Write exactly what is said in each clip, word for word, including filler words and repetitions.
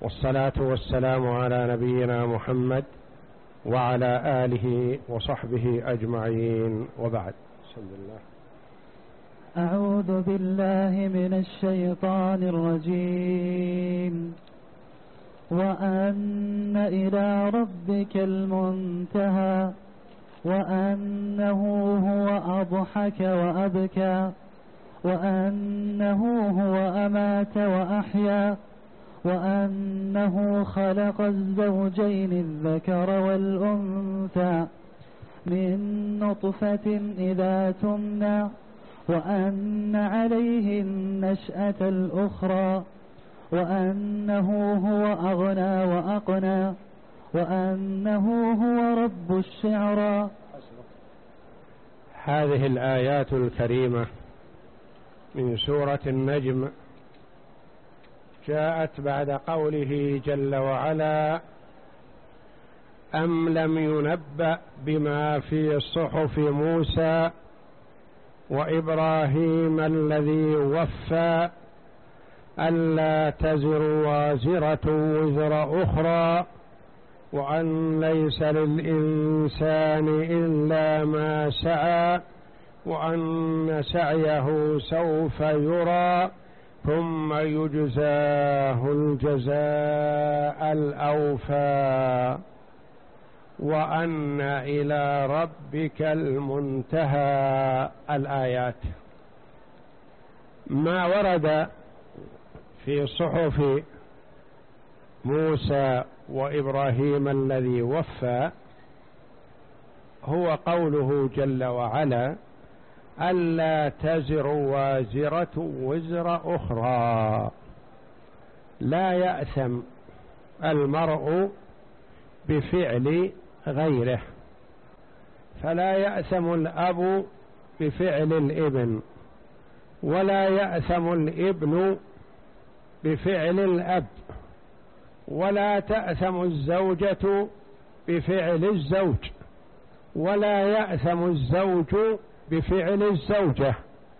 والصلاة والسلام على نبينا محمد وعلى آله وصحبه أجمعين، وبعد. بسم الله. أعوذ بالله من الشيطان الرجيم. وأن إلى ربك المنتهى وأنه هو أضحك وأبكى وأنه هو أمات وأحيا وأنه خلق الزوجين الذكر والأنثى من نطفة إذا تمنى وأن عليه النشأة الأخرى وأنه هو أغنى وأقنى وأنه هو رب الشعرى. هذه الآيات الكريمة من سورة النجم جاءت بعد قوله جل وعلا: أم لم ينبأ بما في صحف موسى وإبراهيم الذي وفى ألا تزر وازرة وزر أخرى وأن ليس للإنسان إلا ما سعى وأن سعيه سوف يرى ثم يجزاه الجزاء الأوفى وأن إلى ربك المنتهى. الآيات ما ورد في صحف موسى وإبراهيم الذي وفى هو قوله جل وعلا: ألا تزر وازرة وزر أخرى. لا يأثم المرء بفعل غيره، فلا يأثم الأب بفعل الابن، ولا يأثم الابن بفعل الأب، ولا تأثم الزوجة بفعل الزوج، ولا يأثم الزوج بفعل الزوجة،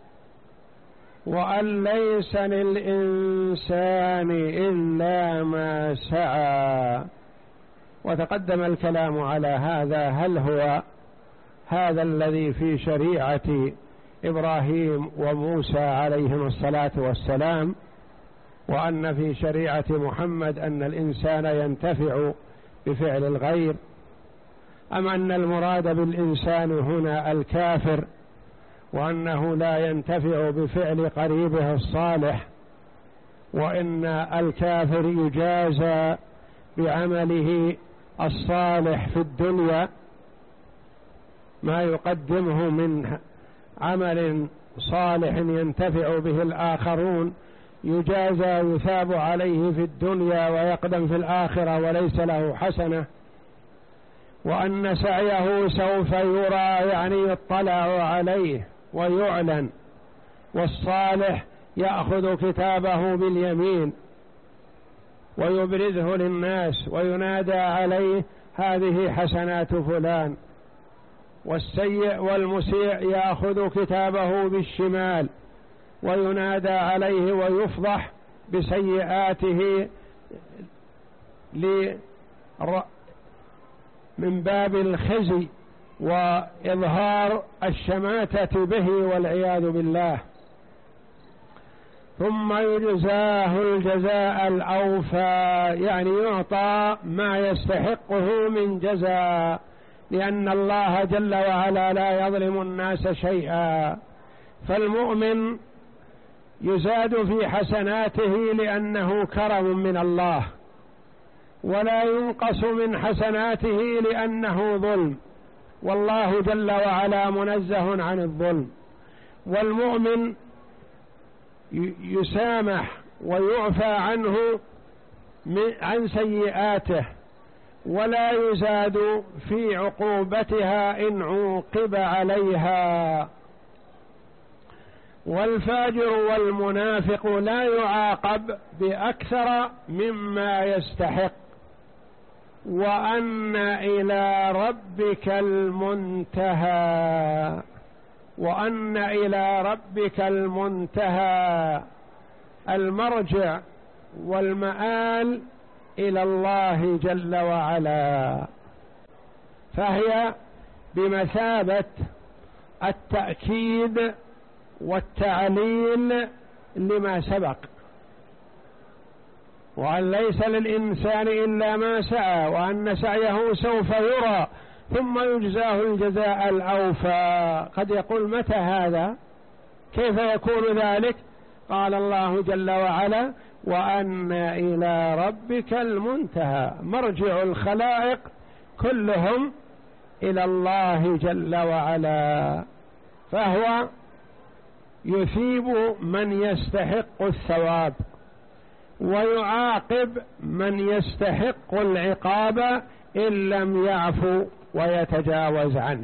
وأن ليس للإنسان إلا ما سعى. وتقدم الكلام على هذا، هل هو هذا الذي في شريعة إبراهيم وموسى عليهم الصلاة والسلام، وأن في شريعة محمد أن الإنسان ينتفع بفعل الغير، أم أن المراد بالإنسان هنا الكافر وأنه لا ينتفع بفعل قريبه الصالح، وإن الكافر يجازى بعمله الصالح في الدنيا ما يقدمه من عمل صالح ينتفع به الآخرون، يجازى يثاب عليه في الدنيا ويقدم في الآخرة وليس له حسنة، وأن سعيه سوف يرى يعني يطلع عليه ويعلن، والصالح يأخذ كتابه باليمين ويبرزه للناس وينادى عليه: هذه حسنات فلان. والسيء والمسيء يأخذ كتابه بالشمال وينادى عليه ويفضح بسيئاته من باب الخزي وإظهار الشماتة به والعياذ بالله. ثم يجزاه الجزاء الأوفى، يعني يعطى ما يستحقه من جزاء، لأن الله جل وعلا لا يظلم الناس شيئا. فالمؤمن يزاد في حسناته لأنه كرم من الله، ولا ينقص من حسناته لأنه ظلم، والله جل وعلا منزه عن الظلم. والمؤمن يسامح ويعفى عنه عن سيئاته، ولا يزاد في عقوبتها إن عوقب عليها. والفاجر والمنافق لا يعاقب بأكثر مما يستحق. وأن إلى ربك المنتهى، وأن إلى ربك المنتهى، المرجع والمآل إلى الله جل وعلا، فهي بمثابة التأكيد والتعليل لما سبق، وأن ليس للإنسان إلا ما سعى، وأن سعيه سوف يرى ثم يجزاه الجزاء الأوفى. قد يقول متى هذا؟ كيف يكون ذلك؟ قال الله جل وعلا: وأن إلى ربك المنتهى، مرجع الخلائق كلهم إلى الله جل وعلا، فهو يثيب من يستحق الثواب ويعاقب من يستحق العقاب إن لم يعفو ويتجاوز عنه.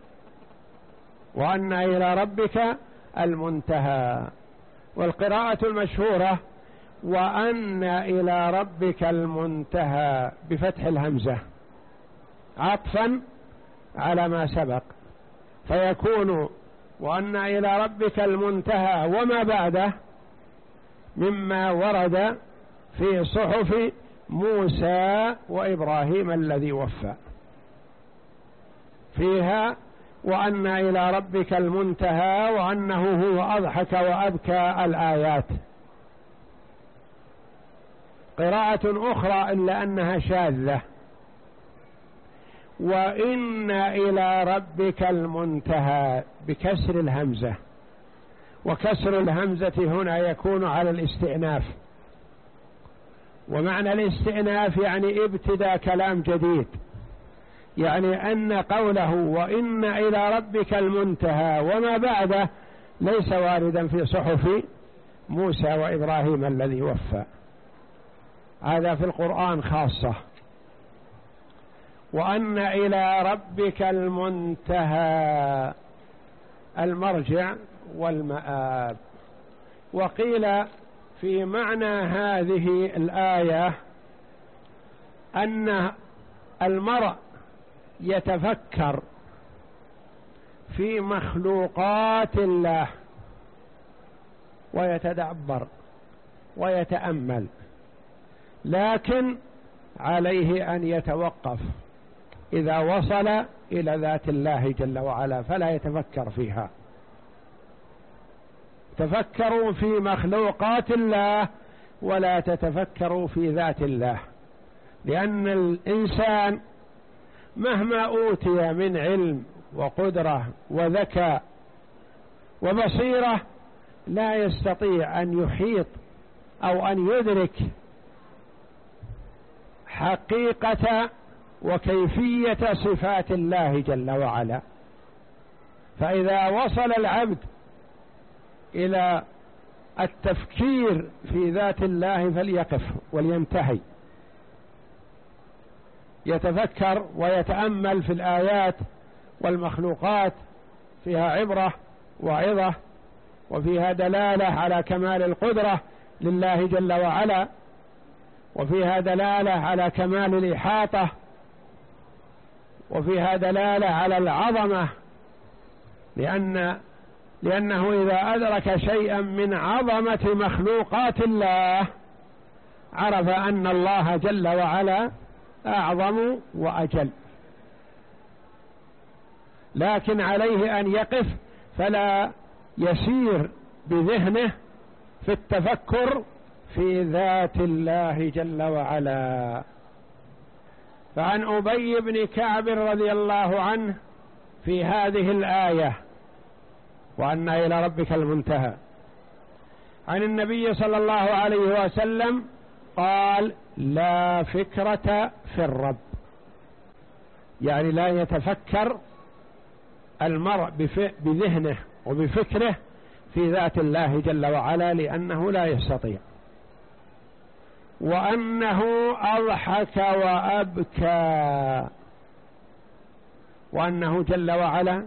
وأن إلى ربك المنتهى. والقراءة المشهورة: وأن إلى ربك المنتهى بفتح الهمزة عطفا على ما سبق، فيكون وأن إلى ربك المنتهى وما بعده مما ورد في صحف موسى وإبراهيم الذي وفى، فيها وأن إلى ربك المنتهى وأنه هو أضحك وأبكى الآيات. قراءة أخرى إلا أنها شاذة: وإن إلى ربك المنتهى بكسر الهمزة، وكسر الهمزة هنا يكون على الاستئناف، ومعنى الاستئناف يعني ابتداء كلام جديد، يعني أن قوله وإن إلى ربك المنتهى وما بعده ليس واردا في صحف موسى وإبراهيم الذي وفى، هذا في القرآن خاصة. وأن إلى ربك المنتهى المرجع والمآب. وقيل في معنى هذه الآية أن المرء يتفكر في مخلوقات الله ويتدبر ويتأمل، لكن عليه أن يتوقف إذا وصل إلى ذات الله جل وعلا فلا يتفكر فيها. تفكروا في مخلوقات الله ولا تتفكروا في ذات الله، لأن الإنسان مهما أوتي من علم وقدرة وذكاء وبصيرة لا يستطيع أن يحيط أو أن يدرك حقيقة وكيفية صفات الله جل وعلا. فإذا وصل العبد إلى التفكير في ذات الله فليقف ولينتهي، يتفكر ويتأمل في الآيات والمخلوقات، فيها عبرة وعظة، وفيها دلالة على كمال القدرة لله جل وعلا، وفيها دلالة على كمال الإحاطة، وفيها دلالة على العظمة، لأن لأنه إذا أدرك شيئا من عظمة مخلوقات الله عرف أن الله جل وعلا أعظم وأجل. لكن عليه أن يقف فلا يسير بذهنه في التفكر في ذات الله جل وعلا. فعن أبي بن كعب رضي الله عنه في هذه الآية وأن إلى ربك المنتهى عن النبي صلى الله عليه وسلم قال: لا فكرة في الرب، يعني لا يتفكر المرء بذهنه وبفكره في ذات الله جل وعلا لأنه لا يستطيع. وأنه أضحك وأبكى، وأنه جل وعلا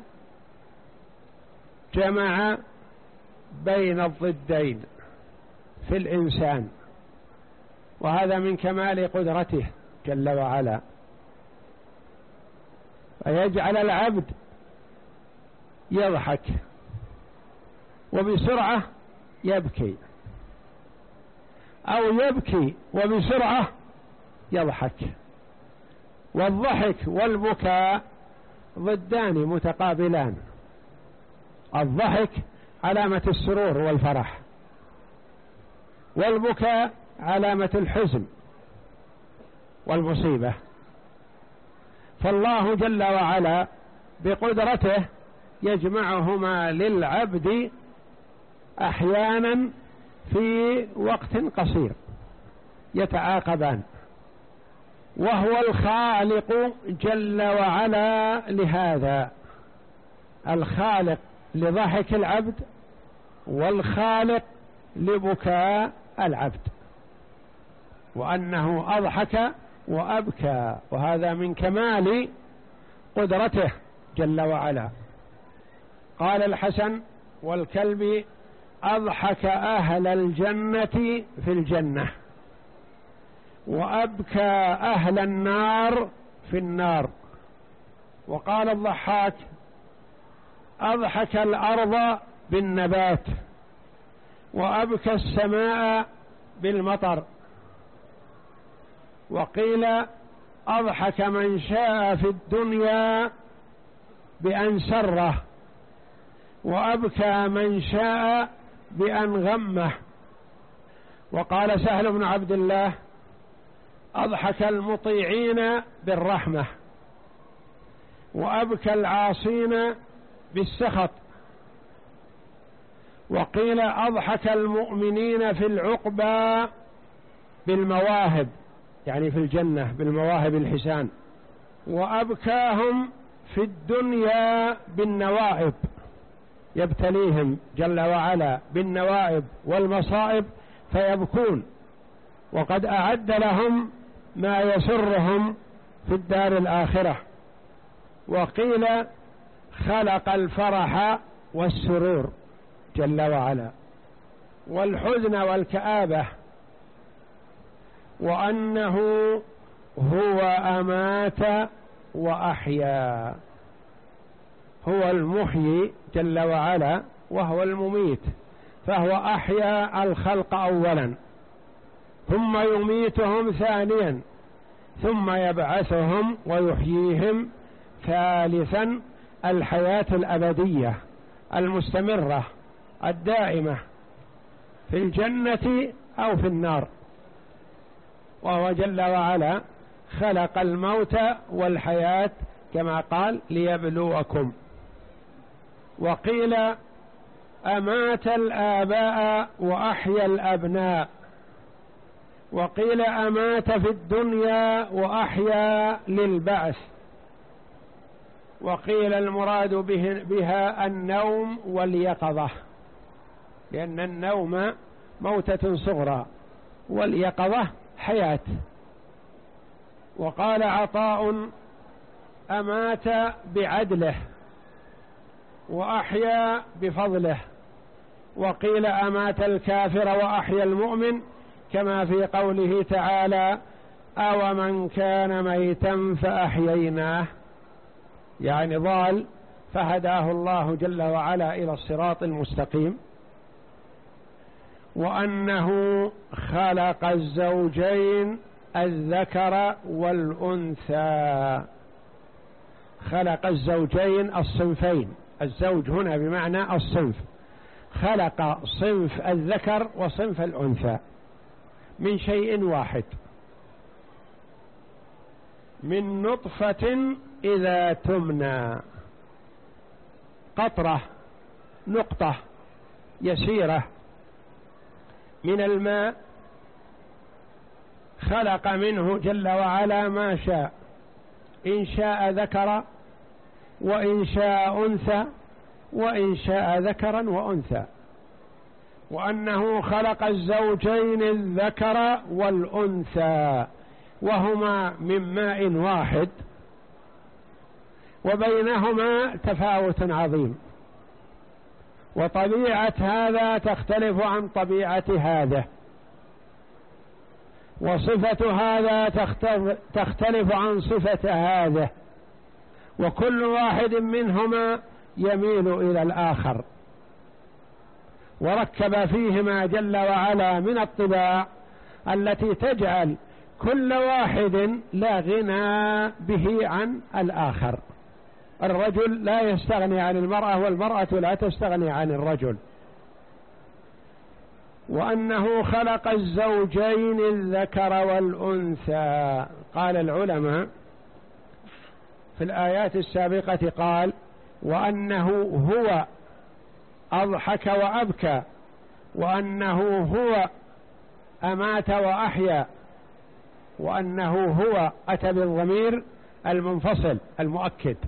جمع بين الضدين في الإنسان، وهذا من كمال قدرته جل وعلا، فيجعل العبد يضحك وبسرعة يبكي، أو يبكي وبسرعة يضحك. والضحك والبكاء ضدان متقابلان. الضحك علامة السرور والفرح، والبكاء علامة الحزن والمصيبة. فالله جل وعلا بقدرته يجمعهما للعبد أحيانا في وقت قصير يتعاقبان، وهو الخالق جل وعلا لهذا، الخالق لضحك العبد والخالق لبكاء العبد، وأنه أضحك وأبكى، وهذا من كمال قدرته جل وعلا. قال الحسن: والكلب أضحك أهل الجنة في الجنة، وأبكى أهل النار في النار. وقال الضحاك: أضحك الأرض بالنبات، وأبكى السماء بالمطر. وقيل: أضحك من شاء في الدنيا بأن سره، وأبكى من شاء بأن غمه. وقال سهل بن عبد الله: أضحك المطيعين بالرحمة، وأبكى العاصين بالسخط. وقيل: أضحك المؤمنين في العقبى بالمواهب، يعني في الجنة بالمواهب الحسان، وأبكاهم في الدنيا بالنوائب، يبتليهم جل وعلا بالنوائب والمصائب فيبكون، وقد أعد لهم ما يسرهم في الدار الآخرة. وقيل: خلق الفرح والسرور جل وعلا، والحزن والكآبة، وأنه هو أمات وأحيا، هو المحيي جل وعلا وهو المميت، فهو أحيا الخلق أولا، ثم يميتهم ثانيا، ثم يبعثهم ويحييهم ثالثا، الحياة الأبدية المستمرة الدائمة في الجنة أو في النار. وهو جل وعلا خلق الموت والحياة كما قال: ليبلوكم. وقيل: أمات الآباء وأحيا الأبناء. وقيل: أمات في الدنيا وأحيا للبعث. وقيل: المراد به بها النوم واليقظة، لأن النوم موتة صغرى واليقظة حياة. وقال عطاء: أمات بعدله وأحيا بفضله. وقيل: أمات الكافر وأحيا المؤمن، كما في قوله تعالى: أو من كان ميتا فأحييناه، يعني ضال فهداه الله جل وعلا إلى الصراط المستقيم. وأنه خلق الزوجين الذكر والأنثى، خلق الزوجين الصنفين، الزوج هنا بمعنى الصنف، خلق صنف الذكر وصنف الأنثى من شيء واحد، من نطفة إذا تمنى، قطرة نقطة يسيرة من الماء، خلق منه جل وعلا ما شاء، إن شاء ذكر وإن شاء أنثى وإن شاء ذكرا وأنثى. وأنه خلق الزوجين الذكر والأنثى، وهما من ماء واحد، وبينهما تفاوت عظيم، وطبيعة هذا تختلف عن طبيعة هذا، وصفة هذا تختلف عن صفة هذا، وكل واحد منهما يميل إلى الآخر، وركب فيهما جل وعلا من الطباع التي تجعل كل واحد لا غنى به عن الآخر. الرجل لا يستغني عن المرأة والمرأة لا تستغني عن الرجل. وأنه خلق الزوجين الذكر والأنثى. قال العلماء في الآيات السابقة قال وأنه هو أضحك وأبكى، وأنه هو أمات وأحيا، وأنه هو أتى بالضمير المنفصل المؤكد.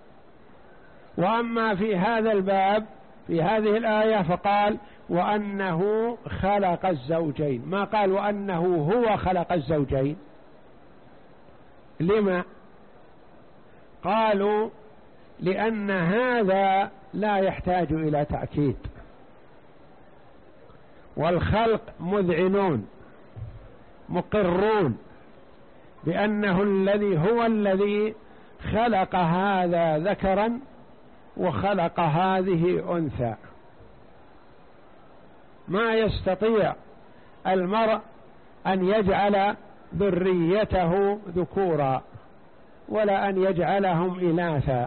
وأما في هذا الباب في هذه الآية فقال وأنه خلق الزوجين، ما قال وأنه هو خلق الزوجين. لما؟ قالوا لأن هذا لا يحتاج إلى تأكيد، والخلق مذعنون مقرون بأنه الذي هو الذي خلق هذا ذكرا وخلق هذه أنثى. ما يستطيع المرء أن يجعل ذريته ذكورا ولا أن يجعلهم إناثا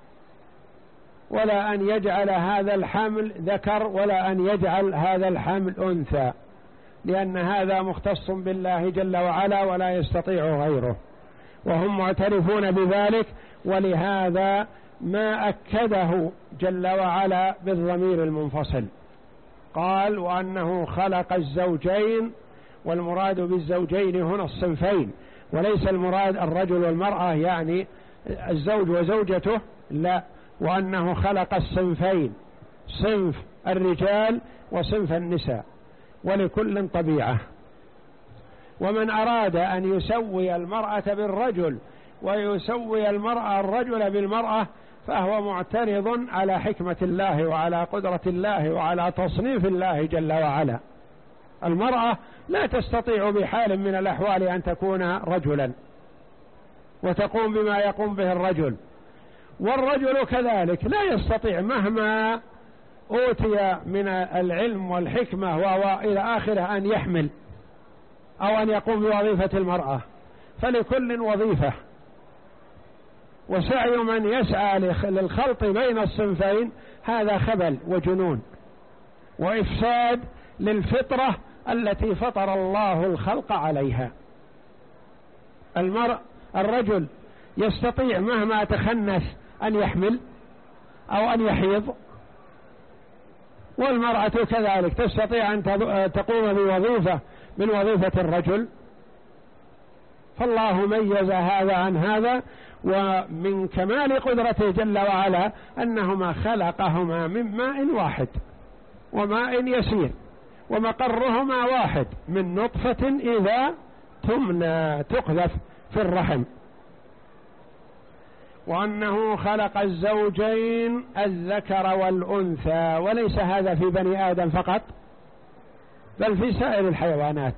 ولا أن يجعل هذا الحمل ذكر ولا أن يجعل هذا الحمل أنثى، لأن هذا مختص بالله جل وعلا ولا يستطيع غيره، وهم معترفون بذلك. ولهذا ما أكده جل وعلا بالضمير المنفصل، قال وأنه خلق الزوجين، والمراد بالزوجين هنا الصنفين، وليس المراد الرجل والمرأة يعني الزوج وزوجته، لا، وأنه خلق الصنفين، صنف الرجال وصنف النساء، ولكل طبيعة. ومن أراد أن يسوي المرأة بالرجل ويسوي المرأة الرجل بالمرأة فهو معترض على حكمة الله وعلى قدرة الله وعلى تصنيف الله جل وعلا. المرأة لا تستطيع بحال من الأحوال أن تكون رجلا وتقوم بما يقوم به الرجل، والرجل كذلك لا يستطيع مهما أوتي من العلم والحكمة وإلى آخره أن يحمل أو أن يقوم بوظيفة المرأة، فلكل وظيفة. وسعي من يسعى للخلط بين الصنفين هذا خبل وجنون وإفساد للفطرة التي فطر الله الخلق عليها. المرء الرجل يستطيع مهما تخنث أن يحمل أو أن يحيض، والمرأة كذلك تستطيع أن تقوم بوظيفة من وظيفة الرجل. فالله ميز هذا عن هذا، ومن كمال قدرته جل وعلا أنهما خلقهما من ماء واحد وماء يسير، ومقرهما واحد، من نطفة إذا تمنى تقذف في الرحم. وأنه خلق الزوجين الذكر والأنثى، وليس هذا في بني آدم فقط بل في سائر الحيوانات.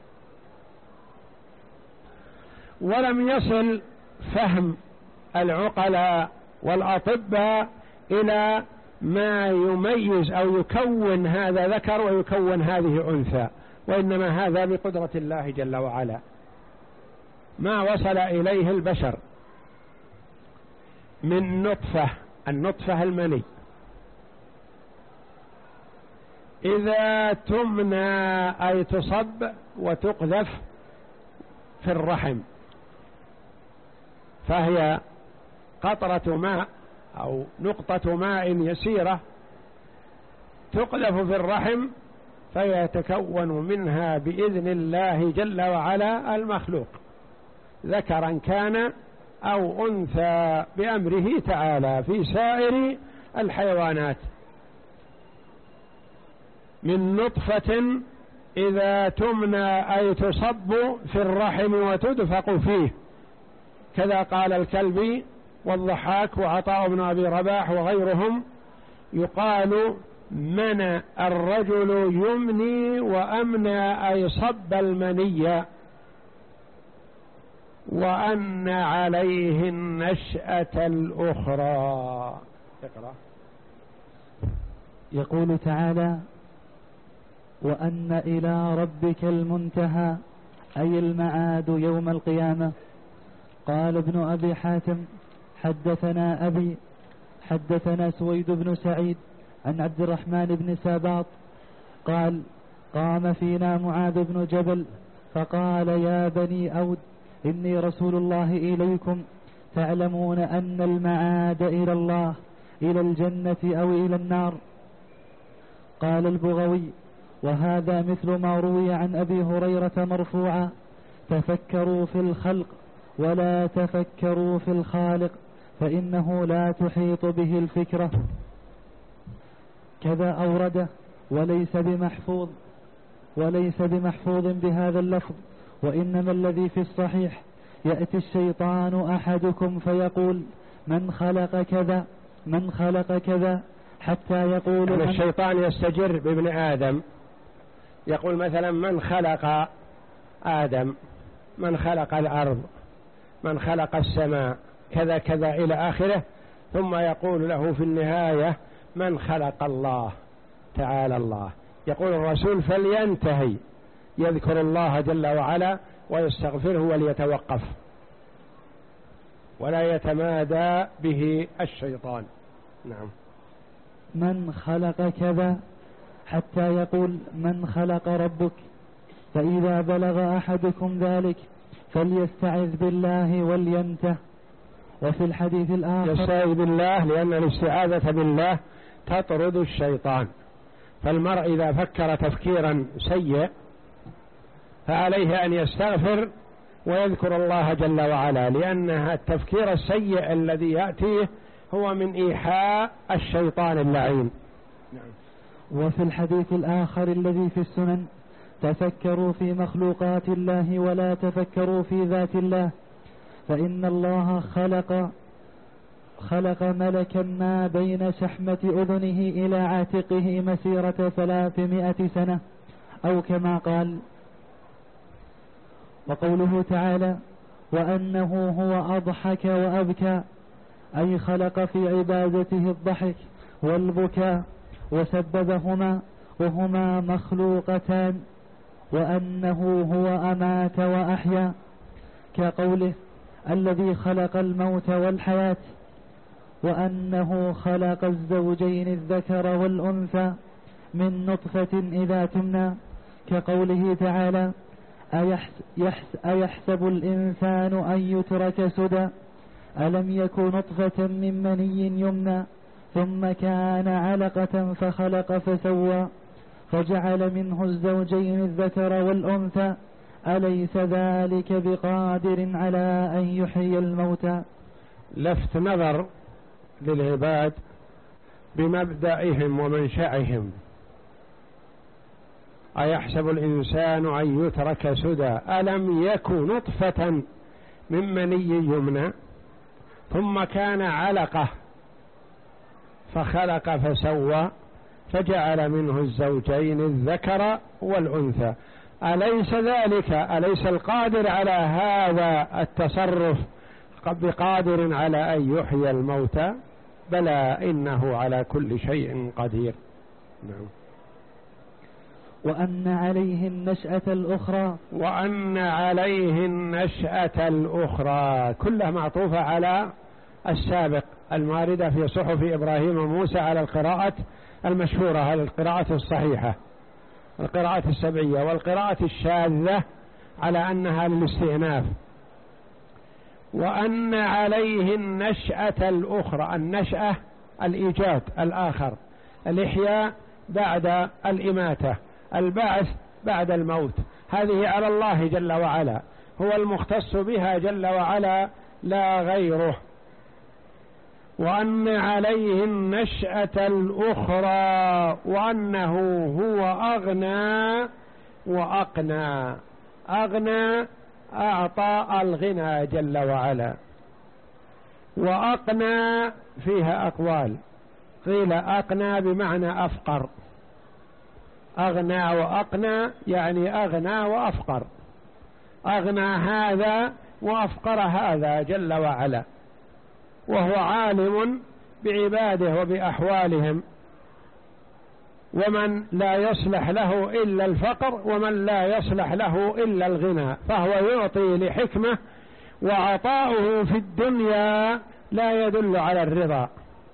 ولم يصل فهم العقلاء والأطباء إلى ما يميز أو يكون هذا ذكر ويكون هذه أنثى، وإنما هذا بقدرة الله جل وعلا، ما وصل إليه البشر من نطفة، النطفة المني، إذا تمنى أي تصب وتقذف في الرحم، فهي قطرة ماء أو نقطة ماء يسيرة تقذف في الرحم، فيتكون منها بإذن الله جل وعلا المخلوق، ذكرا كان أو أنثى بأمره تعالى في سائر الحيوانات. من نطفة إذا تمنى أي تصب في الرحم وتدفق فيه، كذا قال الكلبي والضحاك وعطاء بن أبي رباح وغيرهم، يقال منى الرجل يمني وأمنى أي صب المني، وأن عليه النشأة الأخرى. اقرأ. يقول تعالى: وأن إلى ربك المنتهى أي المعاد يوم القيامة. قال ابن أبي حاتم حدثنا أبي حدثنا سويد بن سعيد عن عبد الرحمن بن ساباط قال قام فينا معاذ بن جبل فقال يا بني أود إني رسول الله إليكم تعلمون أن المعاد إلى الله إلى الجنة أو إلى النار. قال البغوي وهذا مثل ما روي عن أبي هريرة مرفوعا تفكروا في الخلق ولا تفكروا في الخالق فإنه لا تحيط به الفكرة. كذا أورده وليس بمحفوظ وليس بمحفوظ بهذا اللفظ، وإنما الذي في الصحيح يأتي الشيطان أحدكم فيقول من خلق كذا من خلق كذا حتى يقول يعني الشيطان يستجر بابن آدم يقول مثلا من خلق آدم من خلق الأرض من خلق السماء كذا كذا إلى آخره، ثم يقول له في النهاية من خلق الله تعالى الله. يقول الرسول فلينتهي يذكر الله جل وعلا ويستغفره وليتوقف ولا يتمادى به الشيطان. نعم. من خلق كذا حتى يقول من خلق ربك، فإذا بلغ أحدكم ذلك فليستعذ بالله ولينته. وفي الحديث الآخر يستعذ بالله لأن الاستعاذة بالله تطرد الشيطان، فالمرء إذا فكر تفكيرا سيء فعليه أن يستغفر ويذكر الله جل وعلا، لأن التفكير السيء الذي يأتيه هو من إيحاء الشيطان اللعين. وفي الحديث الآخر الذي في السنن تفكروا في مخلوقات الله ولا تفكروا في ذات الله، فإن الله خلق خلق ملكا ما بين شحمة أذنه إلى عاتقه مسيرة ثلاثمائة سنة أو كما قال. وقوله تعالى وأنه هو أضحك وأبكى، أي خلق في عبادته الضحك والبكاء وسببهما وهما مخلوقتان. وأنه هو أمات وأحيا، كقوله الذي خلق الموت والحياة. وأنه خلق الزوجين الذكر والأنثى من نطفة إذا تمنى، كقوله تعالى أيحسب الإنسان أن يترك سدى ألم يكن نطفة من مني يمنى ثم كان علقة فخلق فسوى فجعل منه الزوجين الذكر والأنثى أليس ذلك بقادر على أن يحيي الموتى. لفت نظر للعباد بمبدئهم ومنشأهم. أيحسب الإنسان أن يترك سدى ألم يكن نطفة من مني يمنى ثم كان علقة فخلق فسوى فجعل منه الزوجين الذكر والأنثى أليس ذلك أليس القادر على هذا التصرف بقادر على أن يحيي الموتى؟ بلى إنه على كل شيء قدير. نعم. وأن عليه النشأة الأخرى وأن عليه النشأة الأخرى كلها معطوفة على السابق الماردة في صحف إبراهيم وموسى على القراءة المشهورة، على القراءة الصحيحة القراءة السبعية، والقراءة الشاذة على أنها للاستئناف. وأن عليه النشأة الأخرى، النشأة الإيجاد الآخر، الإحياء بعد الإماتة، البعث بعد الموت، هذه على الله جل وعلا، هو المختص بها جل وعلا لا غيره. وأن عليه النشأة الأخرى وأنه هو أغنى وأقنى. أغنى أعطى الغنى جل وعلا، وأقنى فيها أقوال، قيل أقنى بمعنى أفقر، أغنى وأقنى يعني أغنى وأفقر، أغنى هذا وأفقر هذا جل وعلا، وهو عالم بعباده وبأحوالهم. ومن لا يصلح له إلا الفقر، ومن لا يصلح له إلا الغنى، فهو يعطي لحكمة، وعطاؤه في الدنيا لا يدل على الرضا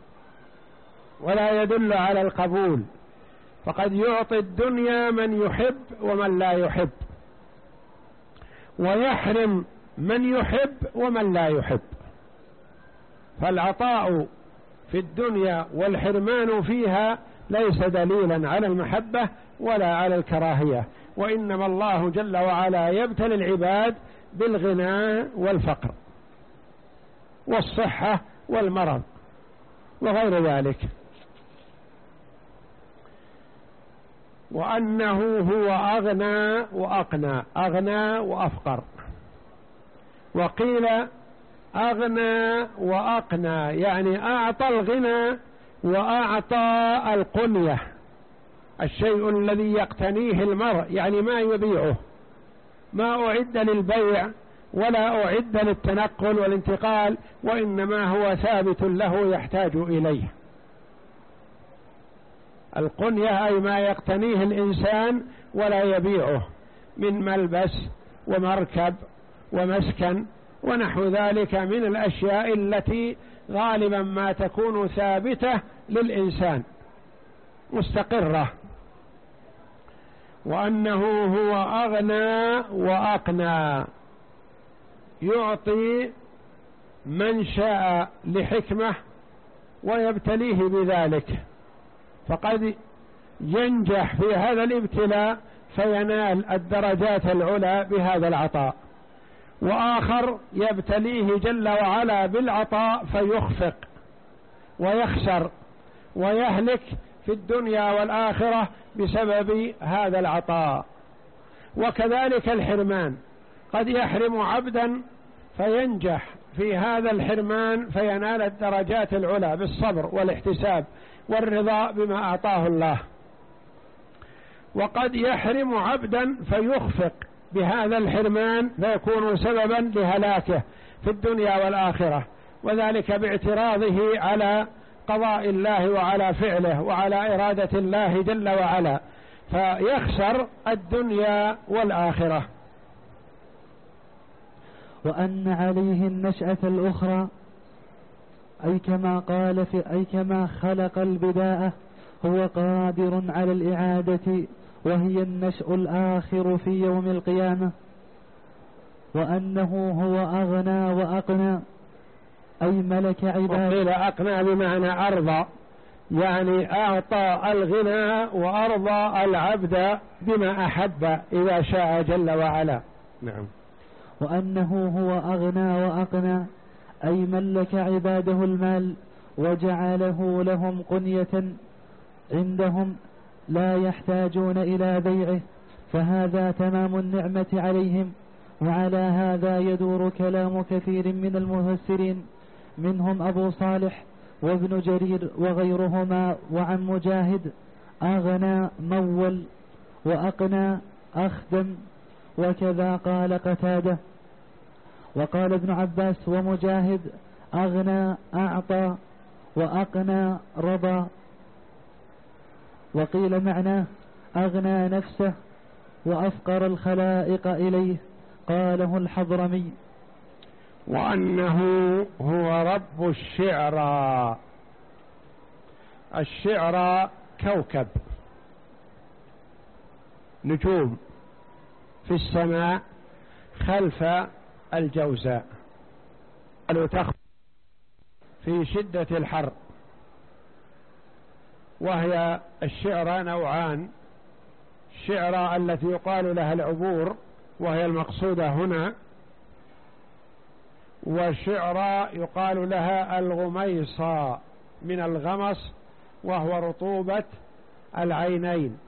ولا يدل على القبول، فقد يعطي الدنيا من يحب ومن لا يحب، ويحرم من يحب ومن لا يحب. فالعطاء في الدنيا والحرمان فيها ليس دليلا على المحبة ولا على الكراهية، وإنما الله جل وعلا يبتلي العباد بالغنى والفقر والصحة والمرض وغير ذلك. وأنه هو أغنى وأقنى، أغنى وأفقر، وقيل أغنى وأقنى يعني أعطى الغنى وأعطى القنية، الشيء الذي يقتنيه المرء، يعني ما يبيعه، ما أعد للبيع ولا أعد للتنقل والانتقال، وإنما هو ثابت له يحتاج إليه. القنية أي ما يقتنيه الإنسان ولا يبيعه من ملبس ومركب ومسكن ونحو ذلك من الأشياء التي غالبا ما تكون ثابتة للإنسان مستقرة. وأنه هو أغنى وأقنى، يعطي من شاء لحكمة ويبتليه بذلك، فقد ينجح في هذا الابتلاء فينال الدرجات العلى بهذا العطاء، وآخر يبتليه جل وعلا بالعطاء فيخفق ويخسر ويهلك في الدنيا والآخرة بسبب هذا العطاء. وكذلك الحرمان، قد يحرم عبدا فينجح في هذا الحرمان فينال الدرجات العلى بالصبر والاحتساب والرضا بما أعطاه الله، وقد يحرم عبدا فيخفق بهذا الحرمان فيكون سببا لهلاكه في الدنيا والآخرة، وذلك باعتراضه على قضاء الله وعلى فعله وعلى إرادة الله جل وعلا، فيخسر الدنيا والآخرة. وأن عليه النشأة الأخرى، أي كما قال في أي كما خلق البداءة هو قادر على الإعادة، وهي النشأ الآخر في يوم القيامة. وأنه هو أغنى وأقنى، أي ملك عباده. وقيل أقنى بمعنى أرضى، يعني أعطى الغنى وأرضى العبد بما أحب إذا شاء جل وعلا. نعم. وأنه هو أغنى وأقنى، أي ملك عباده المال وجعله لهم قنية عندهم لا يحتاجون إلى بيعه، فهذا تمام النعمة عليهم. وعلى هذا يدور كلام كثير من المفسرين، منهم أبو صالح وابن جرير وغيرهما، وعن مجاهد أغنى مول وأقنى أخدم، وكذا قال قتادة. وقال ابن عباس ومجاهد أغنى أعطى وأقنى رضى. وقيل معناه أغنى نفسه وأفقر الخلائق إليه، قاله الحضرمي. وأنه هو رب الشعرى. الشعرى كوكب، نجوم في السماء خلف الجوزاء، في شدة الحر. وهي الشعرى نوعان، الشعرى التي يقال لها العبور وهي المقصودة هنا، وشعرى يقال لها الغميصة من الغمص وهو رطوبة العينين.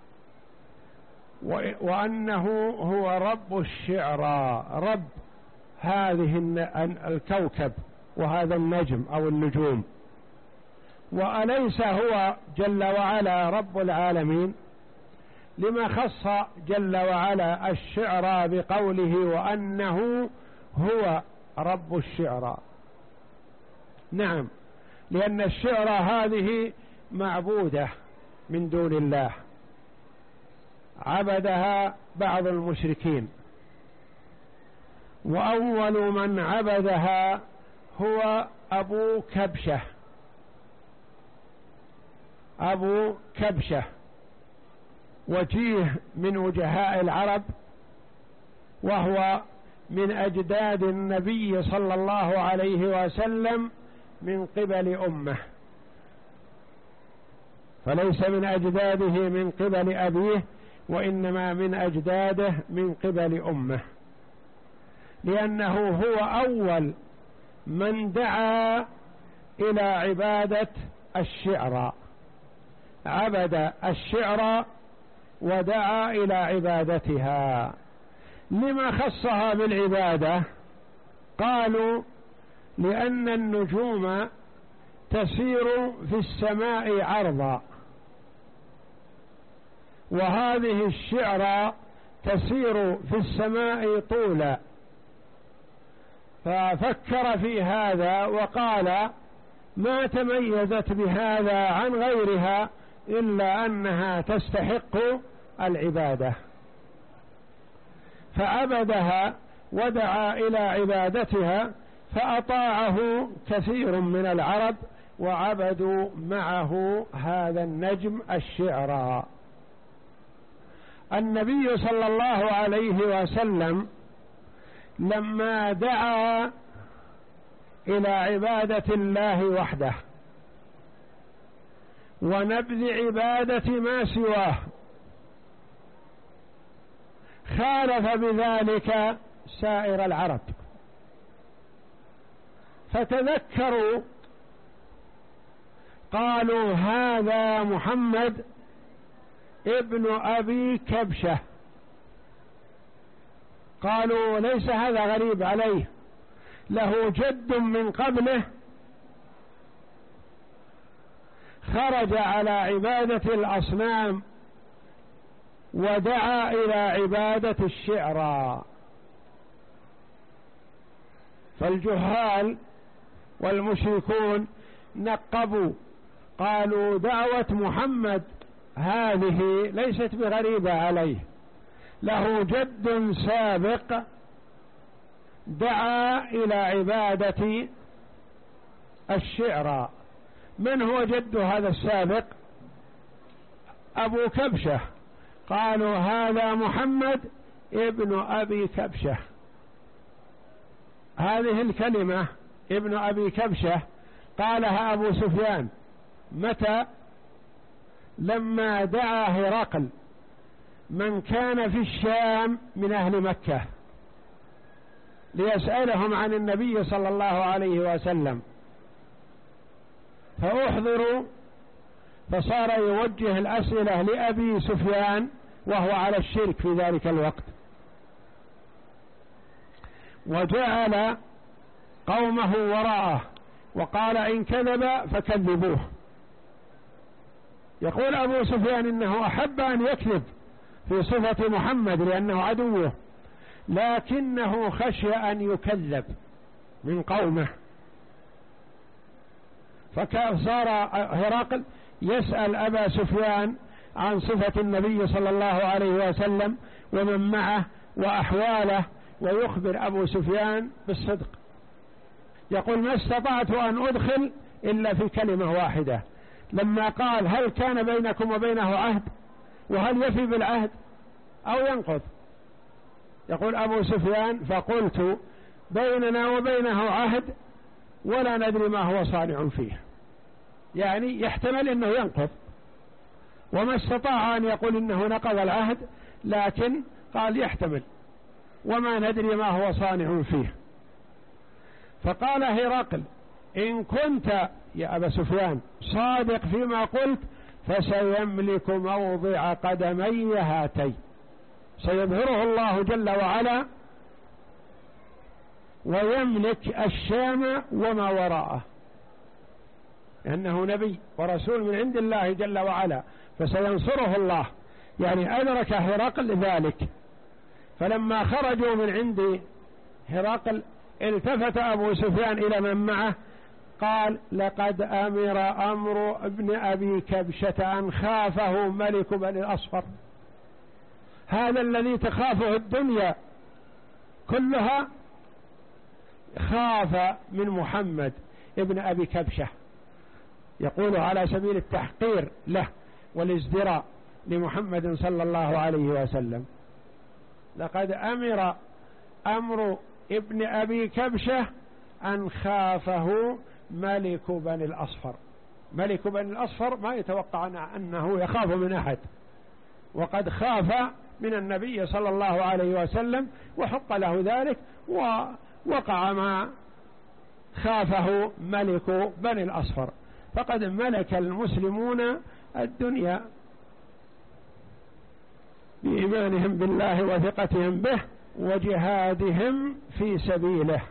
وأنه هو رب الشعرى، رب هذه الكوكب وهذا النجم أو النجوم. وأليس هو جل وعلا رب العالمين؟ لما خص جل وعلا الشعرى بقوله وأنه هو رب الشعرى؟ نعم، لأن الشعرى هذه معبودة من دون الله، عبدها بعض المشركين، وأول من عبدها هو أبو كبشة أبو كبشة وجيه من وجهاء العرب، وهو من أجداد النبي صلى الله عليه وسلم من قبل أمه، فليس من أجداده من قبل أبيه، وإنما من أجداده من قبل أمه، لأنه هو أول من دعا إلى عبادة الشعر، عبد الشعر ودعا إلى عبادتها. لما خصها بالعبادة؟ قالوا لأن النجوم تسير في السماء عرضا، وهذه الشعر تسير في السماء طولا، ففكر في هذا وقال ما تميزت بهذا عن غيرها إلا أنها تستحق العبادة، فعبدها ودعا إلى عبادتها، فأطاعه كثير من العرب وعبدوا معه هذا النجم الشعر. النبي صلى الله عليه وسلم لما دعا إلى عبادة الله وحده ونبذ عبادة ما سواه، خالف بذلك سائر العرب، فتذكروا قالوا هذا محمد ابن أبي كبشة، قالوا ليس هذا غريب عليه، له جد من قبله خرج على عبادة الأصنام ودعا إلى عبادة الشعرى. فالجهال والمشركون نقبوا قالوا دعوة محمد هذه ليست بغريبة عليه، له جد سابق دعا إلى عبادة الشعرى. من هو جد هذا السابق؟ أبو كبشة. قالوا هذا محمد ابن أبي كبشة. هذه الكلمة ابن أبي كبشة قالها أبو سفيان متى؟ لما دعا هرقل من كان في الشام من أهل مكة ليسألهم عن النبي صلى الله عليه وسلم، فأحضروا، فصار يوجه الأسئلة لأبي سفيان وهو على الشرك في ذلك الوقت، وجعل قومه وراءه وقال إن كذب فكذبوه. يقول أبو سفيان إنه أحب أن يكذب في صفة محمد لأنه عدوه، لكنه خشي أن يكذب من قومه، فصار هرقل يسأل أبا سفيان عن صفة النبي صلى الله عليه وسلم ومن معه وأحواله، ويخبر أبو سفيان بالصدق. يقول ما استطعت أن أدخل إلا في كلمة واحدة، لما قال هل كان بينكم وبينه عهد، وهل يفي بالعهد أو ينقض؟ يقول أبو سفيان فقلت بيننا وبينه عهد ولا ندري ما هو صانع فيه، يعني يحتمل أنه ينقض، وما استطاع أن يقول إنه نقض العهد، لكن قال يحتمل وما ندري ما هو صانع فيه. فقال هرقل إن كنت يا أبا سفيان صادق فيما قلت فسيملك موضع قدمي هاتين، سيظهره الله جل وعلا ويملك الشام وما وراءه، لأنه نبي ورسول من عند الله جل وعلا، فسينصره الله. يعني أدرك هرقل ذلك. فلما خرجوا من عند هرقل التفت أبو سفيان إلى من معه قال لقد أمر أمر ابن أبي كبشة أن خافه ملك بني الأصفر. هذا الذي تخافه الدنيا كلها خاف من محمد ابن أبي كبشة، يقول على سبيل التحقير له والازدراء لمحمد صلى الله عليه وسلم. لقد أمر أمر ابن أبي كبشة أن خافه ملك بني الأصفر. ملك بني الأصفر ما يتوقع أنه يخاف من أحد، وقد خاف من النبي صلى الله عليه وسلم وحق له ذلك، ووقع ما خافه ملك بني الأصفر. فقد ملك المسلمون الدنيا بإيمانهم بالله وثقتهم به وجهادهم في سبيله،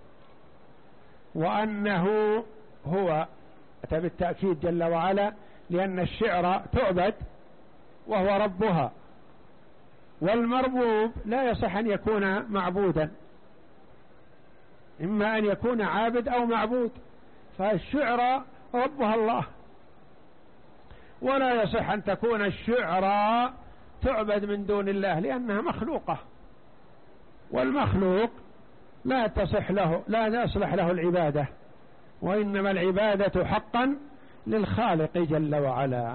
وأنه هو أتى بالتأكيد جل وعلا، لأن الشعر تعبد وهو ربها، والمربوب لا يصح أن يكون معبودا، إما أن يكون عابد أو معبود، فالشعر ربها الله، ولا يصح أن تكون الشعر تعبد من دون الله لأنها مخلوقة، والمخلوق لا تصح له لا تصلح له العبادة، وإنما العبادة حقا للخالق جل وعلا،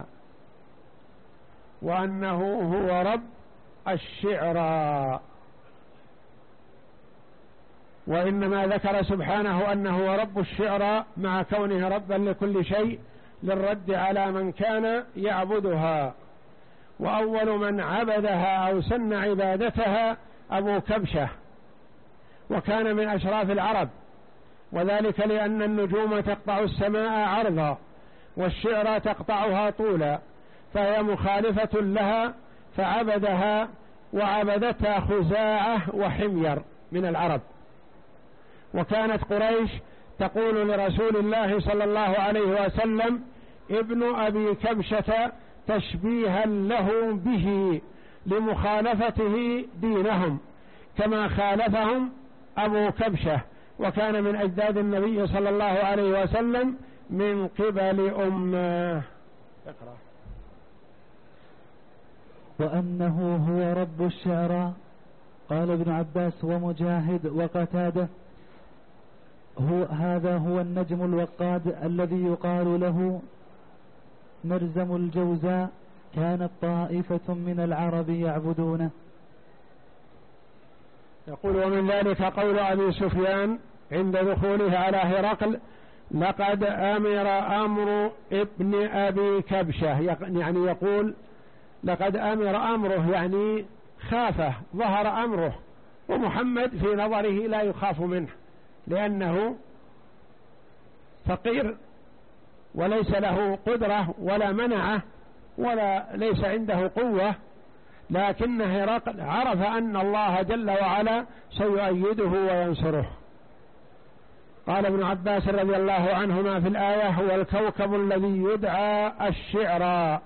وأنه هو رب الشعر. وإنما ذكر سبحانه أنه هو رب الشعر مع كونه ربا لكل شيء للرد على من كان يعبدها. وأول من عبدها أو سن عبادتها أبو كبشة، وكان من أشراف العرب، وذلك لأن النجوم تقطع السماء عرضا والشعر تقطعها طولا، فهي مخالفة لها، فعبدها وعبدتها خزاعة وحمير من العرب. وكانت قريش تقول لرسول الله صلى الله عليه وسلم ابن أبي كبشة تشبيها له به لمخالفته دينهم كما خالفهم أبو كبشة، وكان من أجداد النبي صلى الله عليه وسلم من قبل أمه. اقرأ. وأنه هو رب الشعراء. قال ابن عباس ومجاهد وقتاده هو هذا هو النجم الوقاد الذي يقال له مرزم الجوزاء، كانت طائفة من العرب يعبدونه. يقول ومن ذلك قول أبي سفيان عند دخوله على هرقل لقد أمر أمر ابن أبي كبشة، يعني يقول لقد أمر أمره يعني خافه ظهر أمره، ومحمد في نظره لا يخاف منه لأنه فقير وليس له قدرة ولا منعه ولا ليس عنده قوة، لكن هرقل عرف أن الله جل وعلا سيؤيده وينصره. قال ابن عباس رضي الله عنهما في الآية هو الكوكب الذي يدعى الشعراء،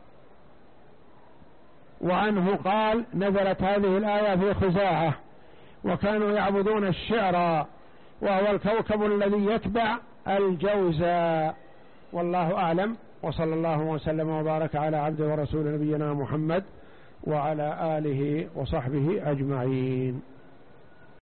وعنه قال نزلت هذه الآية في خزاعة وكانوا يعبدون الشعراء، وهو الكوكب الذي يتبع الجوزاء. والله أعلم، وصلى الله وسلم وبارك على عبده ورسول نبينا محمد وعلى آله وصحبه أجمعين.